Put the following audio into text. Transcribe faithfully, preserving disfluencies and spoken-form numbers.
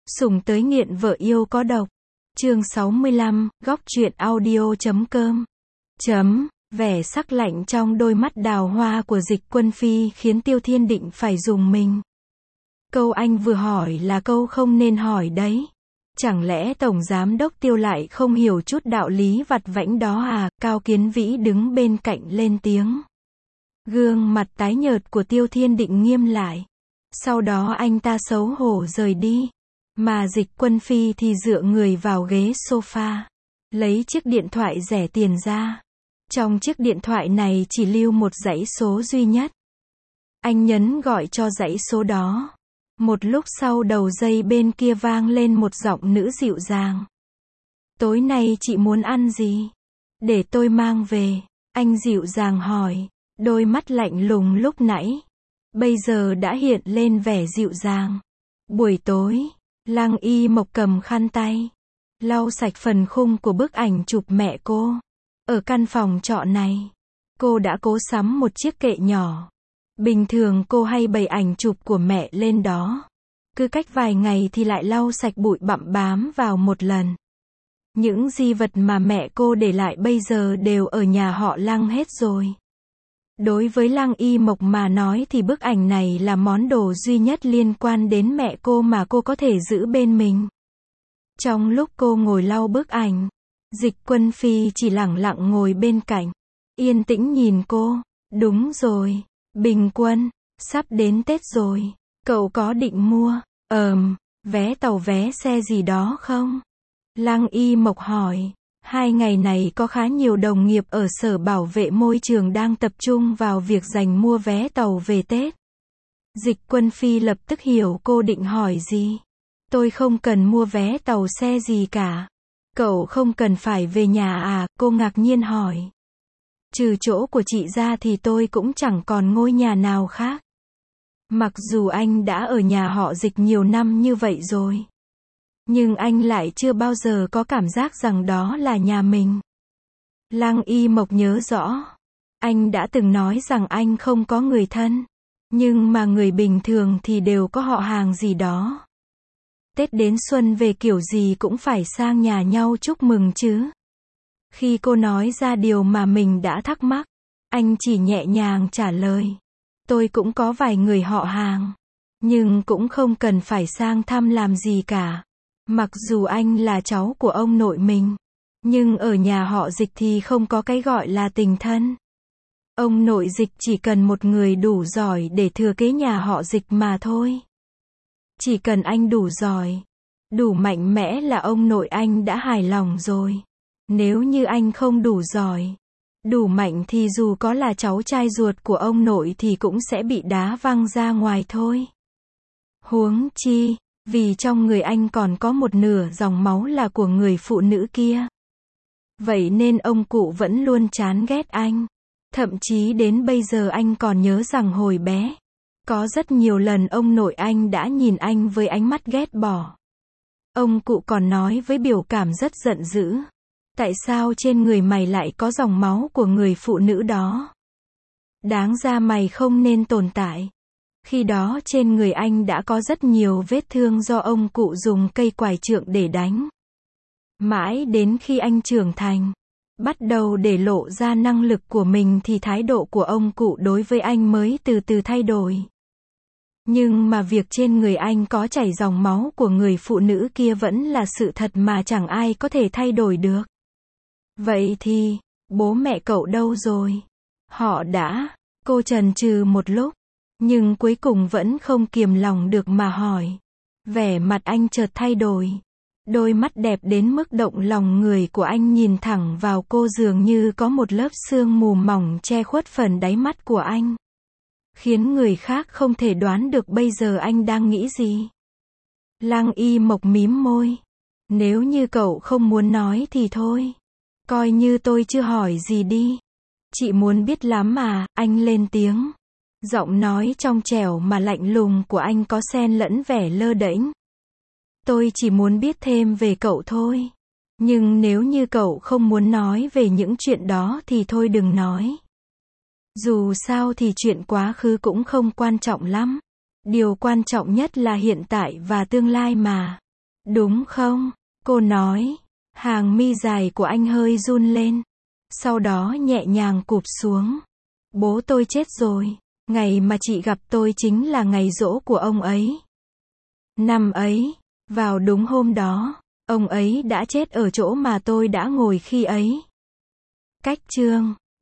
Sủng tới nghiện vợ yêu có độc. Chương sáu mươi lăm, góc truyện audio chấm com. Chấm, vẻ sắc lạnh trong đôi mắt đào hoa của Dịch Quân Phi khiến Tiêu Thiên Định phải rùng mình. Câu anh vừa hỏi là câu không nên hỏi đấy. Chẳng lẽ Tổng Giám Đốc Tiêu lại không hiểu chút đạo lý vặt vãnh đó à? Cao Kiến Vĩ đứng bên cạnh lên tiếng. Gương mặt tái nhợt của Tiêu Thiên Định nghiêm lại. Sau đó anh ta xấu hổ rời đi. Mà Dịch Quân Phi thì dựa người vào ghế sofa. Lấy chiếc điện thoại rẻ tiền ra. Trong chiếc điện thoại này chỉ lưu một dãy số duy nhất. Anh nhấn gọi cho dãy số đó. Một lúc sau đầu dây bên kia vang lên một giọng nữ dịu dàng. Tối nay chị muốn ăn gì? Để tôi mang về. Anh dịu dàng hỏi. Đôi mắt lạnh lùng lúc nãy. Bây giờ đã hiện lên vẻ dịu dàng. Buổi tối. Lăng Y Mộc cầm khăn tay. Lau sạch phần khung của bức ảnh chụp mẹ cô. Ở căn phòng trọ này. Cô đã cố sắm một chiếc kệ nhỏ. Bình thường cô hay bày ảnh chụp của mẹ lên đó. Cứ cách vài ngày thì lại lau sạch bụi bặm bám vào một lần. Những di vật mà mẹ cô để lại bây giờ đều ở nhà họ Lăng hết rồi. Đối với Lăng Y Mộc mà nói thì bức ảnh này là món đồ duy nhất liên quan đến mẹ cô mà cô có thể giữ bên mình. Trong lúc cô ngồi lau bức ảnh, Dịch Quân Phi chỉ lẳng lặng ngồi bên cạnh, yên tĩnh nhìn cô. Đúng rồi, Bình Quân, sắp đến Tết rồi, cậu có định mua, ờm, vé tàu vé xe gì đó không? Lăng Y Mộc hỏi. Hai ngày này có khá nhiều đồng nghiệp ở Sở Bảo vệ Môi trường đang tập trung vào việc giành mua vé tàu về Tết. Dịch Quân Phi lập tức hiểu cô định hỏi gì. Tôi không cần mua vé tàu xe gì cả. Cậu không cần phải về nhà à? Cô ngạc nhiên hỏi. Trừ chỗ của chị ra thì tôi cũng chẳng còn ngôi nhà nào khác. Mặc dù anh đã ở nhà họ Dịch nhiều năm như vậy rồi. Nhưng anh lại chưa bao giờ có cảm giác rằng đó là nhà mình. Lăng Y Mộc nhớ rõ. Anh đã từng nói rằng anh không có người thân. Nhưng mà người bình thường thì đều có họ hàng gì đó. Tết đến xuân về kiểu gì cũng phải sang nhà nhau chúc mừng chứ. Khi cô nói ra điều mà mình đã thắc mắc, anh chỉ nhẹ nhàng trả lời. Tôi cũng có vài người họ hàng. Nhưng cũng không cần phải sang thăm làm gì cả. Mặc dù anh là cháu của ông nội mình, nhưng ở nhà họ Dịch thì không có cái gọi là tình thân. Ông nội Dịch chỉ cần một người đủ giỏi để thừa kế nhà họ Dịch mà thôi. Chỉ cần anh đủ giỏi, đủ mạnh mẽ là ông nội anh đã hài lòng rồi. Nếu như anh không đủ giỏi, đủ mạnh thì dù có là cháu trai ruột của ông nội thì cũng sẽ bị đá văng ra ngoài thôi. Huống chi, vì trong người anh còn có một nửa dòng máu là của người phụ nữ kia. Vậy nên ông cụ vẫn luôn chán ghét anh. Thậm chí đến bây giờ anh còn nhớ rằng hồi bé, có rất nhiều lần ông nội anh đã nhìn anh với ánh mắt ghét bỏ. Ông cụ còn nói với biểu cảm rất giận dữ. Tại sao trên người mày lại có dòng máu của người phụ nữ đó? Đáng ra mày không nên tồn tại. Khi đó trên người anh đã có rất nhiều vết thương do ông cụ dùng cây quải trượng để đánh. Mãi đến khi anh trưởng thành, bắt đầu để lộ ra năng lực của mình thì thái độ của ông cụ đối với anh mới từ từ thay đổi. Nhưng mà việc trên người anh có chảy dòng máu của người phụ nữ kia vẫn là sự thật mà chẳng ai có thể thay đổi được. Vậy thì, bố mẹ cậu đâu rồi? Họ đã, cô chần chừ một lúc. Nhưng cuối cùng vẫn không kiềm lòng được mà hỏi. Vẻ mặt anh chợt thay đổi. Đôi mắt đẹp đến mức động lòng người của anh nhìn thẳng vào cô dường như có một lớp sương mù mỏng che khuất phần đáy mắt của anh. Khiến người khác không thể đoán được bây giờ anh đang nghĩ gì. Lăng Y Mộc mím môi. Nếu như cậu không muốn nói thì thôi. Coi như tôi chưa hỏi gì đi. Chị muốn biết lắm mà, anh lên tiếng. Giọng nói trong trẻo mà lạnh lùng của anh có xen lẫn vẻ lơ đễnh. Tôi chỉ muốn biết thêm về cậu thôi. Nhưng nếu như cậu không muốn nói về những chuyện đó thì thôi đừng nói. Dù sao thì chuyện quá khứ cũng không quan trọng lắm. Điều quan trọng nhất là hiện tại và tương lai mà. Đúng không? Cô nói. Hàng mi dài của anh hơi run lên. Sau đó nhẹ nhàng cụp xuống. Bố tôi chết rồi. Ngày mà chị gặp tôi chính là ngày giỗ của ông ấy. Năm ấy, vào đúng hôm đó, ông ấy đã chết ở chỗ mà tôi đã ngồi khi ấy. Cách chương